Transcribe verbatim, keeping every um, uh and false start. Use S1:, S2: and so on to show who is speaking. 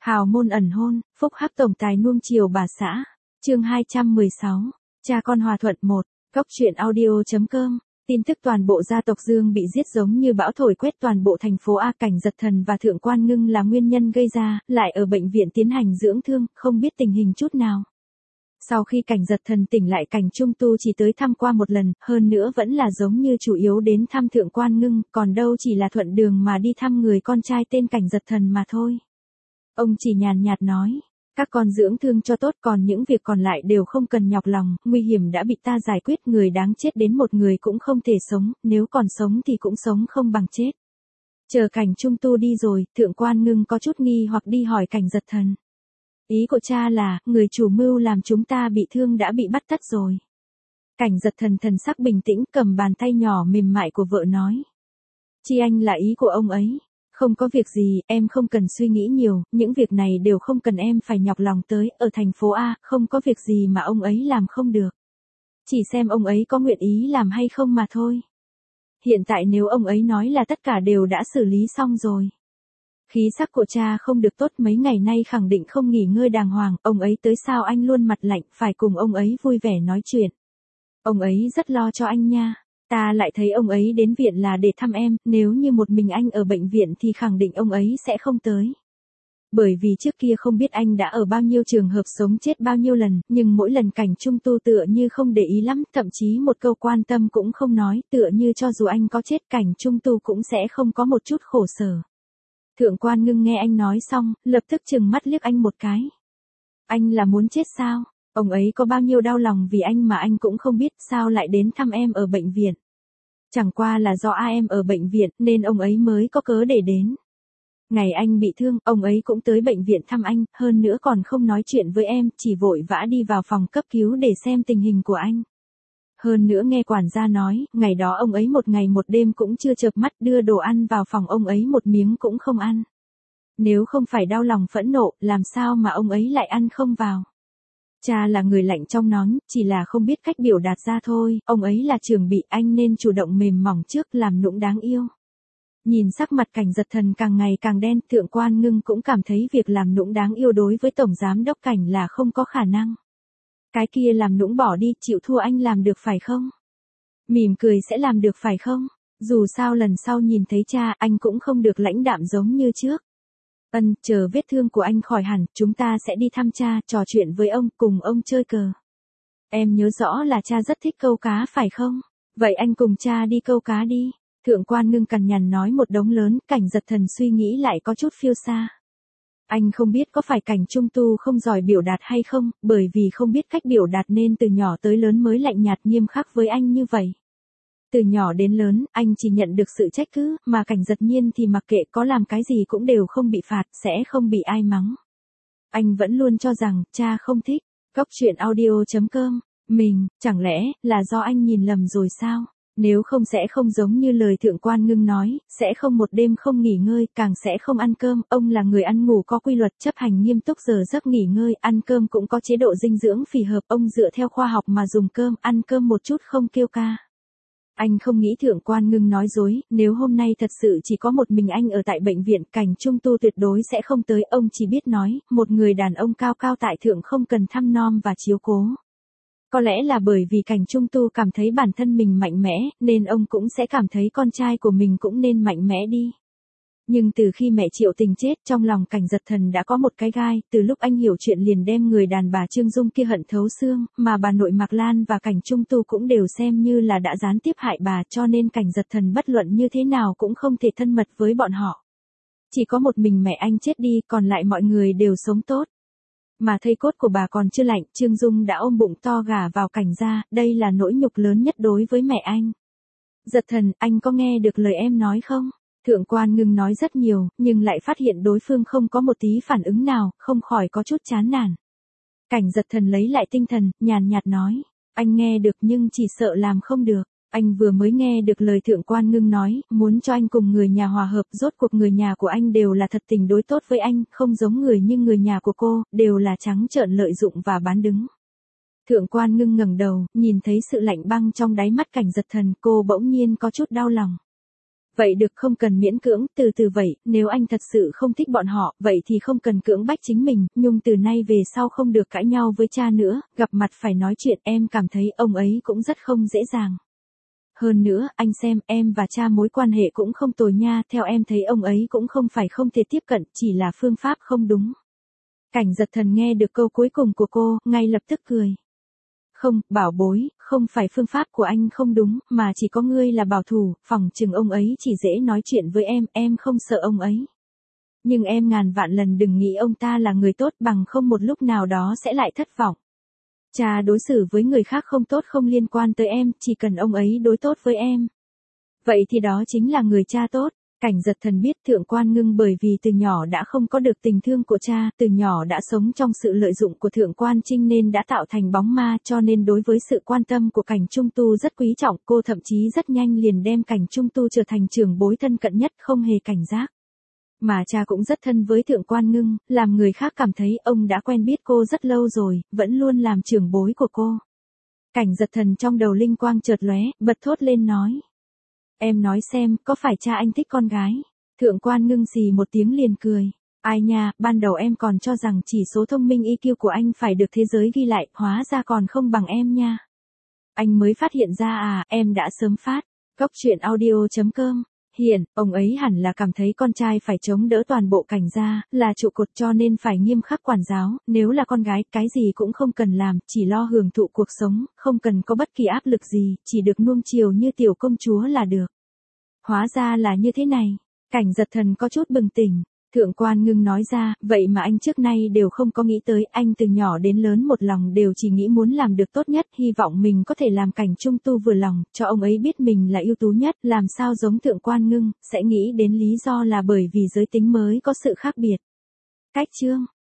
S1: Hào môn ẩn hôn, phúc hắc tổng tài nuông chiều bà xã. Chương hai trăm mười sáu. Cha con hòa thuận một. Góc truyện audio.com. Tin tức toàn bộ gia tộc Dương bị giết giống như bão thổi quét toàn bộ thành phố A. Cảnh Giật Thần và Thượng Quan Ngưng là nguyên nhân gây ra, lại ở bệnh viện tiến hành dưỡng thương, không biết tình hình chút nào. Sau khi Cảnh Giật Thần tỉnh lại, Cảnh Trung Tu chỉ tới thăm qua một lần, hơn nữa vẫn là giống như chủ yếu đến thăm Thượng Quan Ngưng, còn đâu chỉ là thuận đường mà đi thăm người con trai tên Cảnh Giật Thần mà thôi. Ông chỉ nhàn nhạt nói, các con dưỡng thương cho tốt, còn những việc còn lại đều không cần nhọc lòng, nguy hiểm đã bị ta giải quyết, người đáng chết đến một người cũng không thể sống, nếu còn sống thì cũng sống không bằng chết. Chờ Cảnh Trung Tu đi rồi, Thượng Quan Ngưng có chút nghi hoặc đi hỏi Cảnh Giật Thần. Ý của cha là, người chủ mưu làm chúng ta bị thương đã bị bắt tất rồi. Cảnh Giật Thần thần sắc bình tĩnh, cầm bàn tay nhỏ mềm mại của vợ nói. Chi anh là ý của ông ấy. Không có việc gì, em không cần suy nghĩ nhiều, những việc này đều không cần em phải nhọc lòng tới, ở thành phố A, không có việc gì mà ông ấy làm không được. Chỉ xem ông ấy có nguyện ý làm hay không mà thôi. Hiện tại nếu ông ấy nói là tất cả đều đã xử lý xong rồi. Khí sắc của cha không được tốt, mấy ngày nay khẳng định không nghỉ ngơi đàng hoàng, ông ấy tới sao anh luôn mặt lạnh, phải cùng ông ấy vui vẻ nói chuyện. Ông ấy rất lo cho anh nha. Ta lại thấy ông ấy đến viện là để thăm em, nếu như một mình anh ở bệnh viện thì khẳng định ông ấy sẽ không tới. Bởi vì trước kia không biết anh đã ở bao nhiêu trường hợp sống chết bao nhiêu lần, nhưng mỗi lần Cảnh Trung Tu tựa như không để ý lắm, thậm chí một câu quan tâm cũng không nói, tựa như cho dù anh có chết Cảnh Trung Tu cũng sẽ không có một chút khổ sở. Thượng Quan Ngưng nghe anh nói xong, lập tức trừng mắt liếc anh một cái. Anh là muốn chết sao? Ông ấy có bao nhiêu đau lòng vì anh mà anh cũng không biết, sao lại đến thăm em ở bệnh viện. Chẳng qua là do a em ở bệnh viện nên ông ấy mới có cớ để đến. Ngày anh bị thương, ông ấy cũng tới bệnh viện thăm anh, hơn nữa còn không nói chuyện với em, chỉ vội vã đi vào phòng cấp cứu để xem tình hình của anh. Hơn nữa nghe quản gia nói, ngày đó ông ấy một ngày một đêm cũng chưa chợp mắt, đưa đồ ăn vào phòng ông ấy một miếng cũng không ăn. Nếu không phải đau lòng phẫn nộ, làm sao mà ông ấy lại ăn không vào. Cha là người lạnh trong nóng, chỉ là không biết cách biểu đạt ra thôi, ông ấy là trưởng bị, anh nên chủ động mềm mỏng trước, làm nũng đáng yêu. Nhìn sắc mặt Cảnh Giật Thần càng ngày càng đen, Thượng Quan Ngưng cũng cảm thấy việc làm nũng đáng yêu đối với Tổng Giám Đốc Cảnh là không có khả năng. Cái kia làm nũng bỏ đi, chịu thua anh làm được phải không? Mỉm cười sẽ làm được phải không? Dù sao lần sau nhìn thấy cha, anh cũng không được lãnh đạm giống như trước. Ân, chờ vết thương của anh khỏi hẳn, chúng ta sẽ đi thăm cha, trò chuyện với ông, cùng ông chơi cờ. Em nhớ rõ là cha rất thích câu cá phải không? Vậy anh cùng cha đi câu cá đi. Thượng Quan Ngưng cằn nhằn nói một đống lớn, Cảnh Giật Thần suy nghĩ lại có chút phiêu xa. Anh không biết có phải Cảnh Trung Tu không giỏi biểu đạt hay không, bởi vì không biết cách biểu đạt nên từ nhỏ tới lớn mới lạnh nhạt nghiêm khắc với anh như vậy. Từ nhỏ đến lớn, anh chỉ nhận được sự trách cứ, mà Cảnh Giật Nhiên thì mặc kệ có làm cái gì cũng đều không bị phạt, sẽ không bị ai mắng. Anh vẫn luôn cho rằng, cha không thích. Góc truyện audio.com. Mình, chẳng lẽ, là do anh nhìn lầm rồi sao? Nếu không sẽ không giống như lời Thượng Quan Ngưng nói, sẽ không một đêm không nghỉ ngơi, càng sẽ không ăn cơm, ông là người ăn ngủ có quy luật, chấp hành nghiêm túc giờ giấc nghỉ ngơi, ăn cơm cũng có chế độ dinh dưỡng phù hợp, ông dựa theo khoa học mà dùng cơm, ăn cơm một chút không kêu ca. Anh không nghĩ Thượng Quan Ngưng nói dối, nếu hôm nay thật sự chỉ có một mình anh ở tại bệnh viện, Cảnh Trung Tu tuyệt đối sẽ không tới, ông chỉ biết nói, một người đàn ông cao cao tại thượng không cần thăm nom và chiếu cố. Có lẽ là bởi vì Cảnh Trung Tu cảm thấy bản thân mình mạnh mẽ, nên ông cũng sẽ cảm thấy con trai của mình cũng nên mạnh mẽ đi. Nhưng từ khi mẹ Triệu Tình chết, trong lòng Cảnh Giật Thần đã có một cái gai, từ lúc anh hiểu chuyện liền đem người đàn bà Trương Dung kia hận thấu xương, mà bà nội Mạc Lan và Cảnh Trung Tu cũng đều xem như là đã gián tiếp hại bà, cho nên Cảnh Giật Thần bất luận như thế nào cũng không thể thân mật với bọn họ. Chỉ có một mình mẹ anh chết đi, còn lại mọi người đều sống tốt. Mà thây cốt của bà còn chưa lạnh, Trương Dung đã ôm bụng to gả vào Cảnh gia, đây là nỗi nhục lớn nhất đối với mẹ anh. Giật Thần, anh có nghe được lời em nói không? Thượng Quan Ngưng nói rất nhiều, nhưng lại phát hiện đối phương không có một tí phản ứng nào, không khỏi có chút chán nản. Cảnh Giật Thần lấy lại tinh thần, nhàn nhạt nói, anh nghe được nhưng chỉ sợ làm không được. Anh vừa mới nghe được lời Thượng Quan Ngưng nói, muốn cho anh cùng người nhà hòa hợp, rốt cuộc người nhà của anh đều là thật tình đối tốt với anh, không giống người như người nhà của cô, đều là trắng trợn lợi dụng và bán đứng. Thượng Quan Ngưng ngẩng đầu, nhìn thấy sự lạnh băng trong đáy mắt Cảnh Giật Thần, cô bỗng nhiên có chút đau lòng. Vậy được không cần miễn cưỡng, từ từ vậy, nếu anh thật sự không thích bọn họ, vậy thì không cần cưỡng bách chính mình, Nhung từ nay về sau không được cãi nhau với cha nữa, gặp mặt phải nói chuyện, em cảm thấy ông ấy cũng rất không dễ dàng. Hơn nữa, anh xem, em và cha mối quan hệ cũng không tồi nha, theo em thấy ông ấy cũng không phải không thể tiếp cận, chỉ là phương pháp không đúng. Cảnh Giật Thần nghe được câu cuối cùng của cô, ngay lập tức cười. Không, bảo bối, không phải phương pháp của anh không đúng, mà chỉ có ngươi là bảo thủ, phỏng chừng ông ấy chỉ dễ nói chuyện với em, em không sợ ông ấy. Nhưng em ngàn vạn lần đừng nghĩ ông ta là người tốt, bằng không một lúc nào đó sẽ lại thất vọng. Cha đối xử với người khác không tốt không liên quan tới em, chỉ cần ông ấy đối tốt với em. Vậy thì đó chính là người cha tốt. Cảnh Giật Thần biết Thượng Quan Ngưng bởi vì từ nhỏ đã không có được tình thương của cha, từ nhỏ đã sống trong sự lợi dụng của Thượng Quan Trinh nên đã tạo thành bóng ma, cho nên đối với sự quan tâm của Cảnh Trung Tu rất quý trọng, cô thậm chí rất nhanh liền đem Cảnh Trung Tu trở thành trưởng bối thân cận nhất, không hề cảnh giác. Mà cha cũng rất thân với Thượng Quan Ngưng, làm người khác cảm thấy ông đã quen biết cô rất lâu rồi, vẫn luôn làm trưởng bối của cô. Cảnh Giật Thần trong đầu linh quang chợt lóe, bật thốt lên nói. Em nói xem, có phải cha anh thích con gái? Thượng Quan Ngưng xì một tiếng liền cười. Ai nha, ban đầu em còn cho rằng chỉ số thông minh i kiu của anh phải được thế giới ghi lại, hóa ra còn không bằng em nha. Anh mới phát hiện ra à, em đã sớm phát. Cốc truyện audio chấm com. Hiện, ông ấy hẳn là cảm thấy con trai phải chống đỡ toàn bộ Cảnh gia, là trụ cột cho nên phải nghiêm khắc quản giáo, nếu là con gái, cái gì cũng không cần làm, chỉ lo hưởng thụ cuộc sống, không cần có bất kỳ áp lực gì, chỉ được nuông chiều như tiểu công chúa là được. Hóa ra là như thế này. Cảnh Giật Thần có chút bừng tỉnh. Thượng Quan Ngưng nói ra, vậy mà anh trước nay đều không có nghĩ tới, anh từ nhỏ đến lớn một lòng đều chỉ nghĩ muốn làm được tốt nhất, hy vọng mình có thể làm Cảnh Trung Tu vừa lòng, cho ông ấy biết mình là ưu tú nhất, làm sao giống Thượng Quan Ngưng, sẽ nghĩ đến lý do là bởi vì giới tính mới có sự khác biệt. Cách chương